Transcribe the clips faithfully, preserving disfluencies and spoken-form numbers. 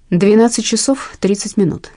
двенадцать часов тридцать минут.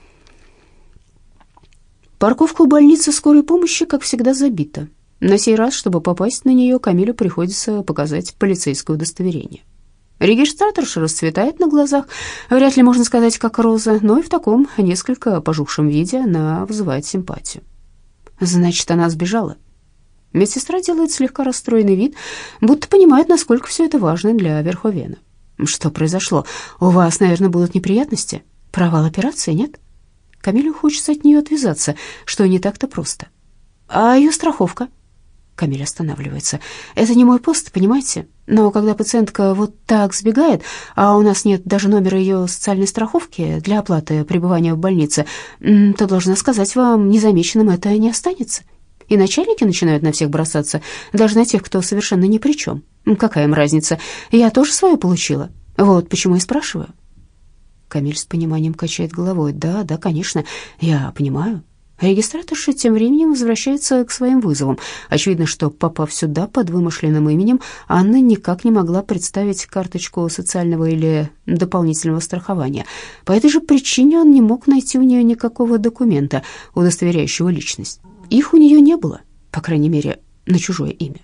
Парковка у больницы скорой помощи, как всегда, забита. На сей раз, чтобы попасть на нее, Камилю приходится показать полицейское удостоверение. Регистраторша расцветает на глазах, вряд ли можно сказать, как роза, но и в таком несколько пожухшем виде она вызывает симпатию. Значит, она сбежала. Медсестра делает слегка расстроенный вид, будто понимает, насколько все это важно для Верховена. Что произошло? У вас, наверное, будут неприятности? Провал операции, нет? Камилю хочется от нее отвязаться, что не так-то просто. А ее страховка? Камиль останавливается. Это не мой пост, понимаете? Но когда пациентка вот так сбегает, а у нас нет даже номера ее социальной страховки для оплаты пребывания в больнице, то, должна сказать вам, незамеченным это не останется. И начальники начинают на всех бросаться, даже на тех, кто совершенно ни при чем. Какая им разница? Я тоже свое получила. Вот почему и спрашиваю. Камиль с пониманием качает головой. Да, да, конечно, я понимаю. Регистраторша тем временем возвращается к своим вызовам. Очевидно, что, попав сюда под вымышленным именем, Анна никак не могла представить карточку социального или дополнительного страхования. По этой же причине он не мог найти у нее никакого документа, удостоверяющего личность. Их у нее не было, по крайней мере, на чужое имя.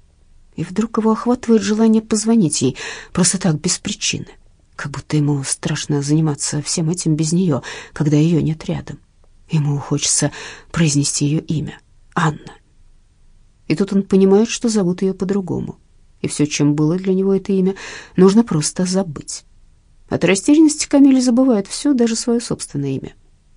И вдруг его охватывает желание позвонить ей, просто так, без причины. Как будто ему страшно заниматься всем этим без нее, когда ее нет рядом. Ему хочется произнести ее имя — Анна. И тут он понимает, что зовут ее по-другому. И все, чем было для него это имя, нужно просто забыть. От растерянности Камиль забывает все, даже свое собственное имя.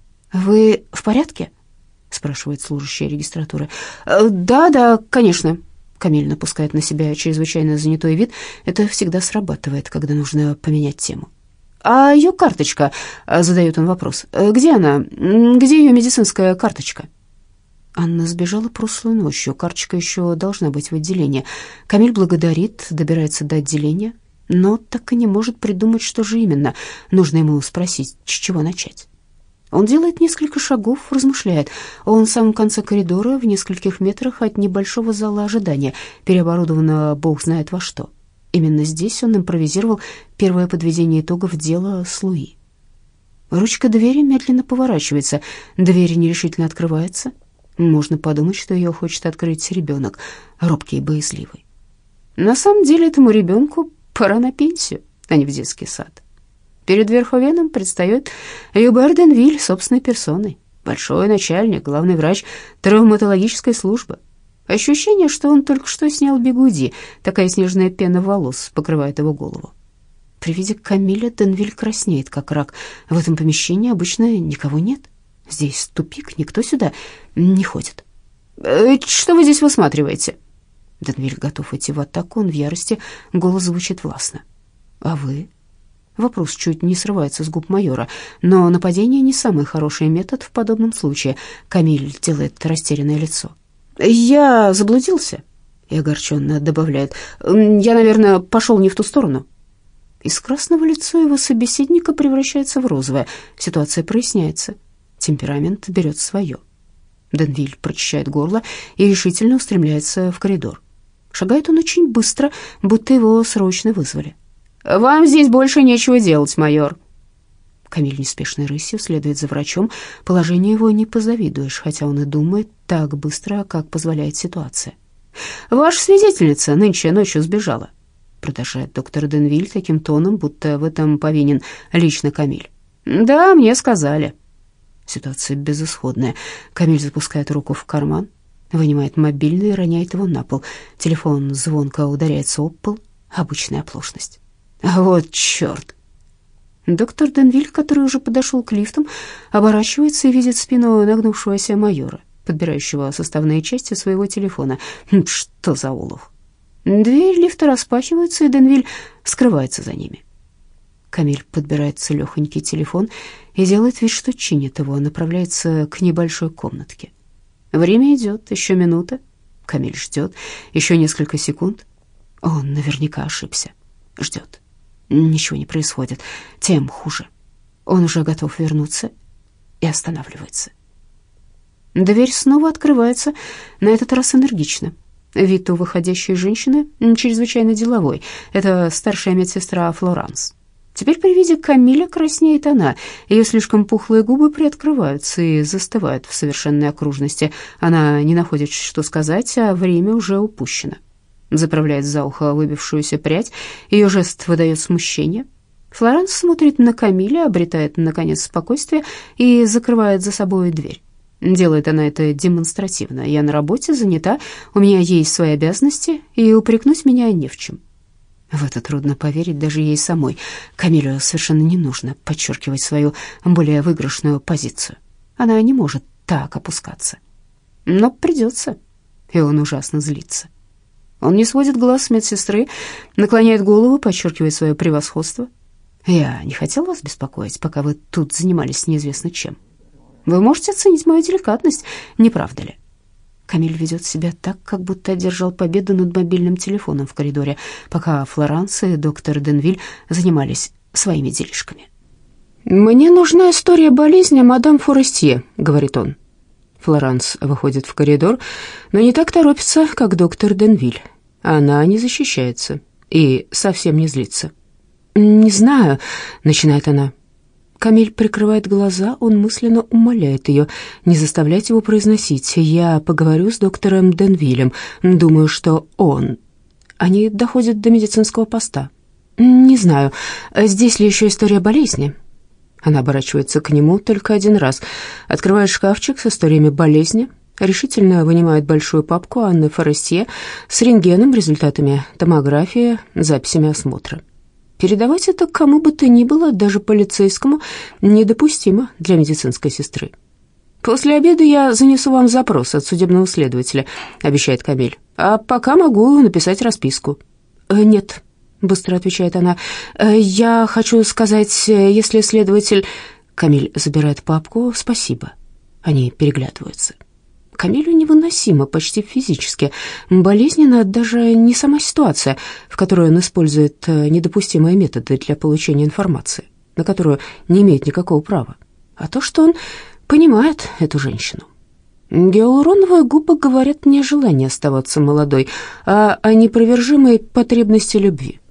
«Вы в порядке?» — спрашивает служащая регистратуры. «Да, да, конечно». Камиль напускает на себя чрезвычайно занятой вид. Это всегда срабатывает, когда нужно поменять тему. «А ее карточка?» — задает он вопрос. «Где она? Где ее медицинская карточка?» Анна сбежала прошлой ночью. Карточка еще должна быть в отделении. Камиль благодарит, добирается до отделения, но так и не может придумать, что же именно. Нужно ему спросить, с чего начать. Он делает несколько шагов, размышляет. Он в самом конце коридора, в нескольких метрах от небольшого зала ожидания, переоборудованного бог знает во что. Именно здесь он импровизировал первое подведение итогов дела с Луи. Ручка двери медленно поворачивается, дверь нерешительно открывается. Можно подумать, что ее хочет открыть ребенок, робкий и боязливый. На самом деле этому ребенку пора на пенсию, а не в детский сад. Перед Верховеном предстает Юбер Денвиль собственной персоной, большой начальник, главный врач травматологической службы. Ощущение, что он только что снял бигуди, такая снежная пена волос покрывает его голову. При виде Камиля Денвиль краснеет, как рак. В этом помещении обычно никого нет. Здесь тупик, никто сюда не ходит. «Э, что вы здесь высматриваете?» Денвиль готов идти в атаку, он в ярости, голос звучит властно. «А вы?» Вопрос чуть не срывается с губ майора, но нападение не самый хороший метод в подобном случае. Камиль делает растерянное лицо. «Я заблудился», — и огорченно добавляет. «Я, наверное, пошел не в ту сторону». Из красного лицо его собеседника превращается в розовое. Ситуация проясняется. Темперамент берет свое. Денвиль прочищает горло и решительно устремляется в коридор. Шагает он очень быстро, будто его срочно вызвали. «Вам здесь больше нечего делать, майор». Камиль неспешной рысью следует за врачом. Положению его не позавидуешь, хотя он и думает так быстро, как позволяет ситуация. «Ваша свидетельница нынче ночью сбежала», — продолжает доктор Денвиль таким тоном, будто в этом повинен лично Камиль. «Да, мне сказали». Ситуация безысходная. Камиль запускает руку в карман, вынимает мобильный и роняет его на пол. Телефон звонко ударяется об пол. Обычная оплошность. «Вот черт!» Доктор Денвиль, который уже подошел к лифтам, оборачивается и видит спину нагнувшегося майора, подбирающего составные части своего телефона. Что за улов? Дверь лифта распахивается, и Денвиль скрывается за ними. Камиль подбирает целехонький телефон и делает вид, что чинит его, направляется к небольшой комнатке. Время идет, еще минута. Камиль ждет, еще несколько секунд. Он наверняка ошибся. Ждет. Ничего не происходит, тем хуже. Он уже готов вернуться и останавливается. Дверь снова открывается, на этот раз энергично. Вид у выходящей женщины чрезвычайно деловой. Это старшая медсестра Флоранс. Теперь при виде Камиля краснеет она. Ее слишком пухлые губы приоткрываются и застывают в совершенной окружности. Она не находит, что сказать, а время уже упущено. Заправляет за ухо выбившуюся прядь. Ее жест выдает смущение. Флоранс смотрит на Камиля, обретает, наконец, спокойствие и закрывает за собой дверь. Делает она это демонстративно. Я на работе, занята, у меня есть свои обязанности, и упрекнуть меня не в чем. В это трудно поверить даже ей самой. Камилю совершенно не нужно подчеркивать свою более выигрышную позицию. Она не может так опускаться. Но придется, и он ужасно злится. Он не сводит глаз с медсестры, наклоняет голову, подчеркивая свое превосходство. «Я не хотел вас беспокоить, пока вы тут занимались неизвестно чем. Вы можете оценить мою деликатность, не правда ли?» Камиль ведет себя так, как будто одержал победу над мобильным телефоном в коридоре, пока Флоранс и доктор Денвиль занимались своими делишками. «Мне нужна история болезни мадам Форестье», — говорит он. Флоранс выходит в коридор, но не так торопится, как доктор Денвиль. Она не защищается и совсем не злится. «Не знаю», — начинает она. Камиль прикрывает глаза, он мысленно умоляет ее не заставлять его произносить. «Я поговорю с доктором Денвилем, думаю, что он...» Они доходят до медицинского поста. «Не знаю, здесь ли еще история болезни?» Она оборачивается к нему только один раз, открывает шкафчик с историями болезни, решительно вынимает большую папку Анны Форестье с рентгеном, результатами томографии, записями осмотра. Передавать это кому бы то ни было, даже полицейскому, недопустимо для медицинской сестры. «После обеда я занесу вам запрос от судебного следователя», — обещает Камиль. «А пока могу написать расписку». «Нет», — быстро отвечает она. «Я хочу сказать, если следователь...» Камиль забирает папку. «Спасибо». Они переглядываются. Камилю невыносимо, почти физически. Болезненно даже не сама ситуация, в которой он использует недопустимые методы для получения информации, на которую не имеет никакого права, а то, что он понимает эту женщину. Гиалуроновые губы говорят не о желании оставаться молодой, а о непровержимой потребности любви.